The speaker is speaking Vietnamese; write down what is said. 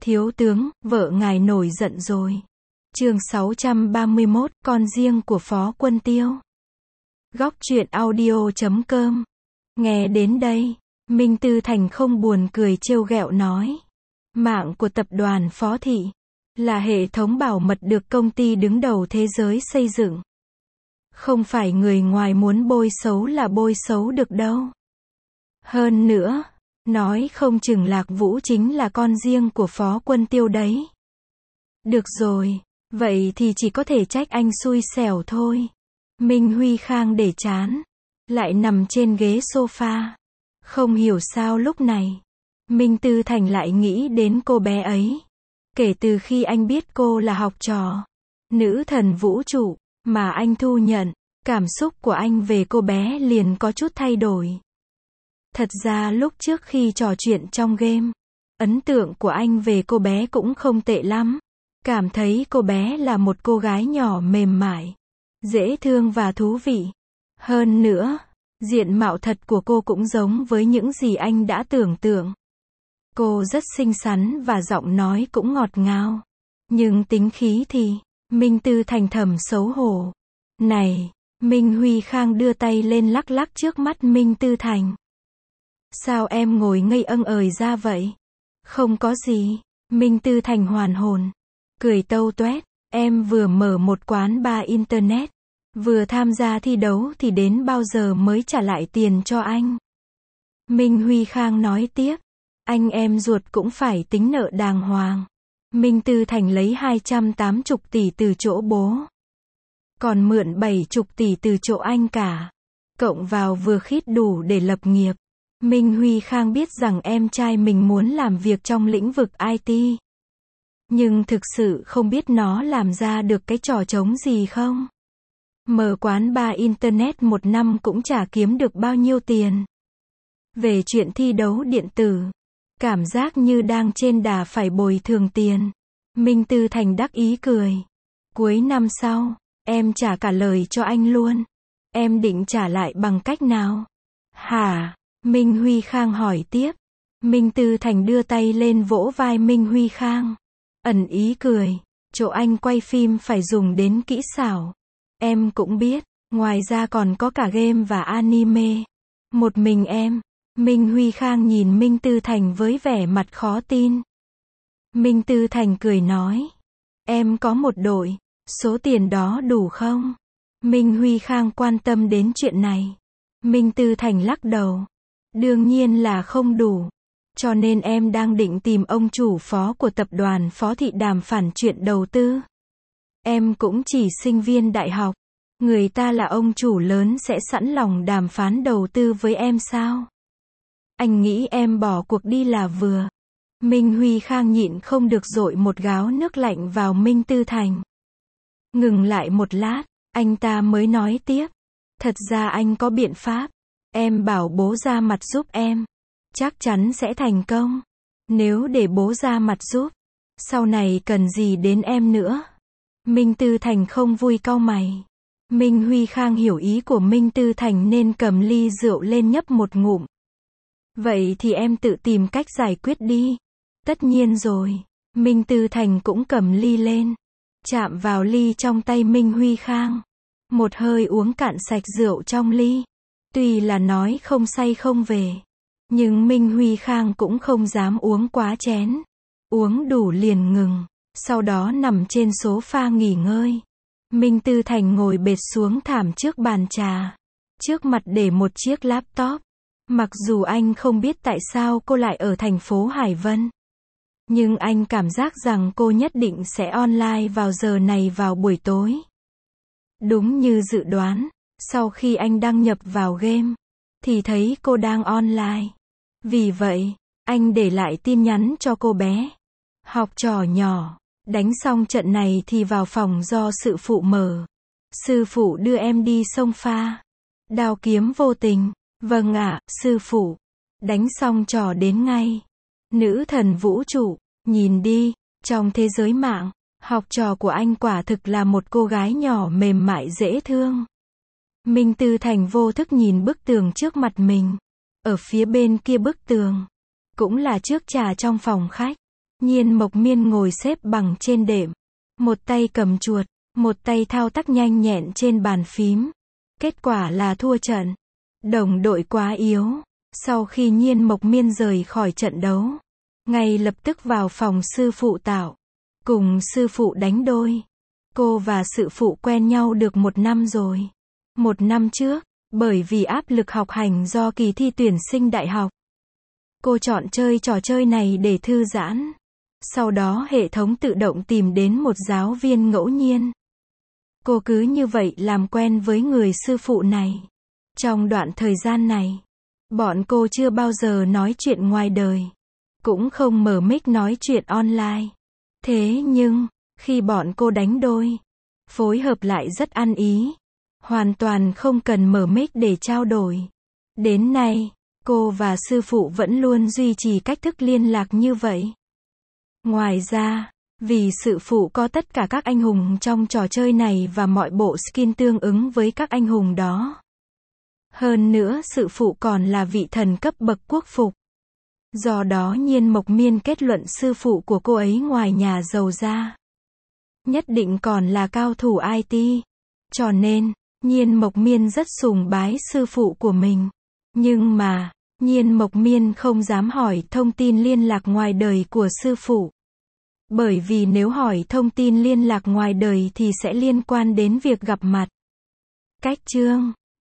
Thiếu tướng, vợ ngài nổi giận rồi. Chương 631, con riêng của Phó Quân Tiêu. Góc truyện audio.com. Nghe đến đây, Minh Tư Thành không buồn cười trêu ghẹo nói. Mạng của tập đoàn Phó Thị là hệ thống bảo mật được công ty đứng đầu thế giới xây dựng. Không phải người ngoài muốn bôi xấu là bôi xấu được đâu. Hơn nữa, nói không chừng Lạc Vũ chính là con riêng của Phó Quân Tiêu đấy. Được rồi, vậy thì chỉ có thể trách anh xui xẻo thôi. Minh Huy Khang để chán, lại nằm trên ghế sofa. Không hiểu sao lúc này, Minh Tư Thành lại nghĩ đến cô bé ấy. Kể từ khi anh biết cô là học trò nữ thần vũ trụ mà anh thu nhận, cảm xúc của anh về cô bé liền có chút thay đổi. Thật ra lúc trước khi trò chuyện trong game, ấn tượng của anh về cô bé cũng không tệ lắm. Cảm thấy cô bé là một cô gái nhỏ mềm mại, dễ thương và thú vị. Hơn nữa, diện mạo thật của cô cũng giống với những gì anh đã tưởng tượng. Cô rất xinh xắn và giọng nói cũng ngọt ngào. Nhưng tính khí thì, Minh Tư Thành thầm xấu hổ. Này, Minh Huy Khang đưa tay lên lắc lắc trước mắt Minh Tư Thành. Sao em ngồi ngây âng ời ra vậy? Không có gì. Minh Tư Thành hoàn hồn, cười tâu toét. Em vừa mở một quán bar internet, vừa tham gia thi đấu thì đến bao giờ mới trả lại tiền cho anh? Minh Huy Khang nói tiếp. Anh em ruột cũng phải tính nợ đàng hoàng. Minh Tư Thành lấy 280 tỷ từ chỗ bố, còn mượn 70 tỷ từ chỗ anh cả. Cộng vào vừa khít đủ để lập nghiệp. Minh Huy Khang biết rằng em trai mình muốn làm việc trong lĩnh vực IT. Nhưng thực sự không biết nó làm ra được cái trò trống gì không. Mở quán bar internet một năm cũng chả kiếm được bao nhiêu tiền. Về chuyện thi đấu điện tử, cảm giác như đang trên đà phải bồi thường tiền. Minh Tư Thành đắc ý cười. Cuối năm sau, em trả cả lời cho anh luôn. Em định trả lại bằng cách nào? Hả? Minh Huy Khang hỏi tiếp. Minh Tư Thành đưa tay lên vỗ vai Minh Huy Khang. Ẩn ý cười. Chỗ anh quay phim phải dùng đến kỹ xảo. Em cũng biết, ngoài ra còn có cả game và anime. Một mình em. Minh Huy Khang nhìn Minh Tư Thành với vẻ mặt khó tin. Minh Tư Thành cười nói. Em có một đội, số tiền đó đủ không? Minh Huy Khang quan tâm đến chuyện này. Minh Tư Thành lắc đầu. Đương nhiên là không đủ. Cho nên em đang định tìm ông chủ phó của tập đoàn Phó Thị đàm phán chuyện đầu tư. Em cũng chỉ sinh viên đại học. Người ta là ông chủ lớn sẽ sẵn lòng đàm phán đầu tư với em sao? Anh nghĩ em bỏ cuộc đi là vừa. Minh Huy Khang nhịn không được dội một gáo nước lạnh vào Minh Tư Thành. Ngừng lại một lát, anh ta mới nói tiếp. Thật ra anh có biện pháp. Em bảo bố ra mặt giúp em, chắc chắn sẽ thành công. Nếu để bố ra mặt giúp, sau này cần gì đến em nữa? Minh Tư Thành không vui cau mày. Minh Huy Khang hiểu ý của Minh Tư Thành nên cầm ly rượu lên nhấp một ngụm. Vậy thì em tự tìm cách giải quyết đi. Tất nhiên rồi. Minh Tư Thành cũng cầm ly lên, chạm vào ly trong tay Minh Huy Khang. Một hơi uống cạn sạch rượu trong ly. Tuy là nói không say không về, nhưng Minh Huy Khang cũng không dám uống quá chén. Uống đủ liền ngừng, sau đó nằm trên sofa nghỉ ngơi. Minh Tư Thành ngồi bệt xuống thảm trước bàn trà. Trước mặt để một chiếc laptop. Mặc dù anh không biết tại sao cô lại ở thành phố Hải Vân, nhưng anh cảm giác rằng cô nhất định sẽ online vào giờ này vào buổi tối. Đúng như dự đoán, sau khi anh đăng nhập vào game, thì thấy cô đang online. Vì vậy, anh để lại tin nhắn cho cô bé. Học trò nhỏ, đánh xong trận này thì vào phòng do sư phụ mở. Sư phụ đưa em đi xông pha. Đao kiếm vô tình. Vâng ạ, sư phụ. Đánh xong trò đến ngay. Nữ thần vũ trụ, nhìn đi, trong thế giới mạng, học trò của anh quả thực là một cô gái nhỏ mềm mại dễ thương. Minh Tư Thành vô thức nhìn bức tường trước mặt mình. Ở phía bên kia bức tường, cũng là chiếc trà trong phòng khách. Nhiên Mộc Miên ngồi xếp bằng trên đệm. Một tay cầm chuột, một tay thao tác nhanh nhẹn trên bàn phím. Kết quả là thua trận. Đồng đội quá yếu. Sau khi Nhiên Mộc Miên rời khỏi trận đấu, ngay lập tức vào phòng sư phụ Tạo. Cùng sư phụ đánh đôi. Cô và sư phụ quen nhau được 1 năm rồi. 1 năm trước, bởi vì áp lực học hành do kỳ thi tuyển sinh đại học, cô chọn chơi trò chơi này để thư giãn. Sau đó hệ thống tự động tìm đến một giáo viên ngẫu nhiên. Cô cứ như vậy làm quen với người sư phụ này. Trong đoạn thời gian này, bọn cô chưa bao giờ nói chuyện ngoài đời. Cũng không mở mic nói chuyện online. Thế nhưng, khi bọn cô đánh đôi, phối hợp lại rất ăn ý. Hoàn toàn không cần mở mic để trao đổi. Đến nay, cô và sư phụ vẫn luôn duy trì cách thức liên lạc như vậy. Ngoài ra, vì sư phụ có tất cả các anh hùng trong trò chơi này và mọi bộ skin tương ứng với các anh hùng đó. Hơn nữa sư phụ còn là vị thần cấp bậc quốc phục. Do đó Nhiên Mộc Miên kết luận sư phụ của cô ấy ngoài nhà giàu ra, nhất định còn là cao thủ IT. Cho nên, Nhiên Mộc Miên rất sùng bái sư phụ của mình. Nhưng mà, Nhiên Mộc Miên không dám hỏi thông tin liên lạc ngoài đời của sư phụ. Bởi vì nếu hỏi thông tin liên lạc ngoài đời thì sẽ liên quan đến việc gặp mặt. Cách chương